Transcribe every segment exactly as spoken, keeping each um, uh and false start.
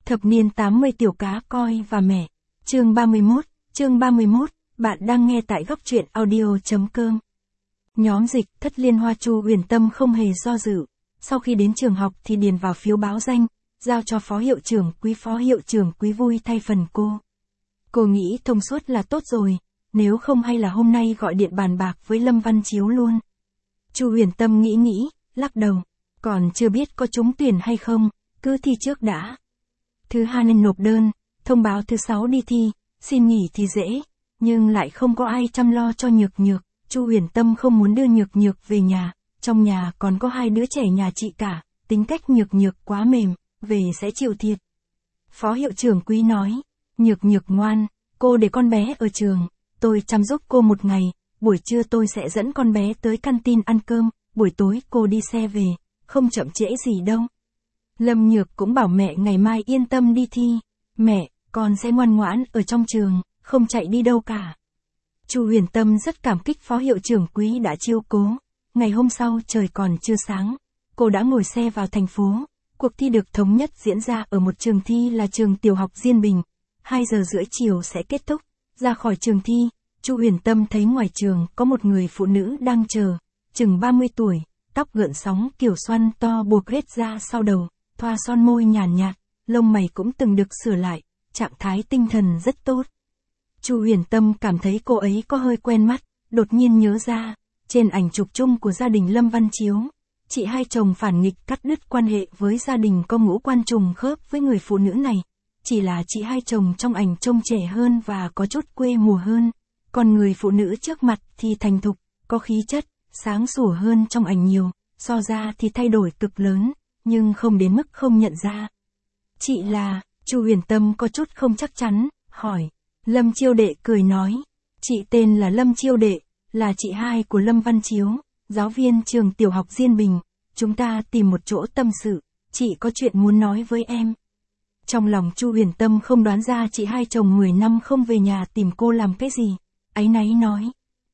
Thập niên tám mươi tiểu cá coi và mẹ. Chương ba mươi mốt, chương ba mươi mốt, bạn đang nghe tại góc truyện audio.com. Nhóm dịch Thất Liên Hoa Chu Huyền Tâm không hề do dự. Sau khi đến trường học thì điền vào phiếu báo danh, giao cho phó hiệu trưởng Quý. Phó hiệu trưởng Quý vui thay phần cô. Cô nghĩ thông suốt là tốt rồi, nếu không hay là hôm nay gọi điện bàn bạc với Lâm Văn Chiếu luôn. Chu Huyền Tâm nghĩ nghĩ, lắc đầu, còn chưa biết có trúng tuyển hay không, cứ thi trước đã. Thứ hai nên nộp đơn, thông báo thứ sáu đi thi, xin nghỉ thì dễ, nhưng lại không có ai chăm lo cho Nhược Nhược. Chu Huyền Tâm không muốn đưa Nhược Nhược về nhà, trong nhà còn có hai đứa trẻ nhà chị cả, tính cách Nhược Nhược quá mềm, về sẽ chịu thiệt. Phó hiệu trưởng Quý nói, Nhược Nhược ngoan, cô để con bé ở trường, tôi chăm giúp cô một ngày, buổi trưa tôi sẽ dẫn con bé tới canteen ăn cơm, buổi tối cô đi xe về, không chậm trễ gì đâu. Lâm Nhược cũng bảo mẹ ngày mai yên tâm đi thi, mẹ, con sẽ ngoan ngoãn ở trong trường, không chạy đi đâu cả. Chu Huyền Tâm rất cảm kích phó hiệu trưởng Quý đã chiếu cố. Ngày hôm sau trời còn chưa sáng, cô đã ngồi xe vào thành phố. Cuộc thi được thống nhất diễn ra ở một trường thi là trường tiểu học Diên Bình. hai giờ rưỡi chiều sẽ kết thúc. Ra khỏi trường thi, Chu Huyền Tâm thấy ngoài trường có một người phụ nữ đang chờ, chừng ba mươi tuổi, tóc gợn sóng kiểu xoăn to buộc hết ra sau đầu, thoa son môi nhàn nhạt, lông mày cũng từng được sửa lại, trạng thái tinh thần rất tốt. Chu Huyền Tâm cảm thấy cô ấy có hơi quen mắt, đột nhiên nhớ ra, trên ảnh chụp chung của gia đình Lâm Văn Chiếu, chị hai chồng phản nghịch cắt đứt quan hệ với gia đình có ngũ quan trùng khớp với người phụ nữ này. Chỉ là chị hai chồng trong ảnh trông trẻ hơn và có chút quê mùa hơn, còn người phụ nữ trước mặt thì thành thục, có khí chất, sáng sủa hơn trong ảnh nhiều, so ra thì thay đổi cực lớn, nhưng không đến mức không nhận ra. Chị là, Chu Huyền Tâm có chút không chắc chắn, hỏi. Lâm Chiêu Đệ cười nói, chị tên là Lâm Chiêu Đệ, là chị hai của Lâm Văn Chiếu, giáo viên trường tiểu học Diên Bình, chúng ta tìm một chỗ tâm sự, chị có chuyện muốn nói với em. Trong lòng Chu Huyền Tâm không đoán ra chị hai chồng mười năm không về nhà tìm cô làm cái gì, áy náy nói.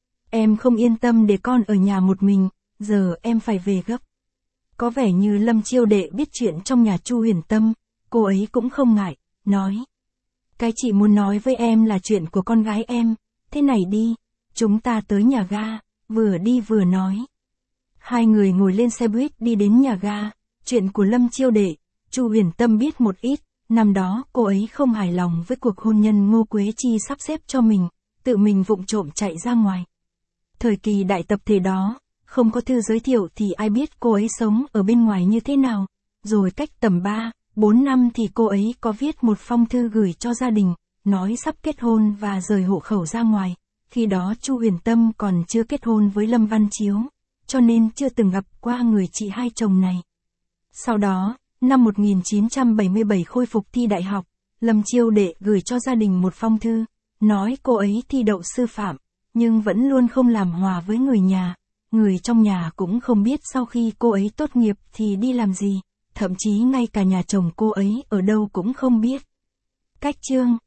Em không yên tâm để con ở nhà một mình, giờ em phải về gấp. Có vẻ như Lâm Chiêu Đệ biết chuyện trong nhà Chu Huyền Tâm, cô ấy cũng không ngại, nói. Cái chị muốn nói với em là chuyện của con gái em, thế này đi, chúng ta tới nhà ga, vừa đi vừa nói. Hai người ngồi lên xe buýt đi đến nhà ga, chuyện của Lâm Chiêu Đệ, Chu Huyền Tâm biết một ít, năm đó cô ấy không hài lòng với cuộc hôn nhân Ngô Quế Chi sắp xếp cho mình, tự mình vụng trộm chạy ra ngoài. Thời kỳ đại tập thể đó, không có thư giới thiệu thì ai biết cô ấy sống ở bên ngoài như thế nào, rồi cách tầm ba, bốn năm thì cô ấy có viết một phong thư gửi cho gia đình, nói sắp kết hôn và rời hộ khẩu ra ngoài. Khi đó Chu Huyền Tâm còn chưa kết hôn với Lâm Văn Chiếu, cho nên chưa từng gặp qua người chị hai chồng này. Sau đó, năm một nghìn chín trăm bảy mươi bảy khôi phục thi đại học, Lâm Chiêu Đệ gửi cho gia đình một phong thư, nói cô ấy thi đậu sư phạm, nhưng vẫn luôn không làm hòa với người nhà. Người trong nhà cũng không biết sau khi cô ấy tốt nghiệp thì đi làm gì, thậm chí ngay cả nhà chồng cô ấy ở đâu cũng không biết. Cách chương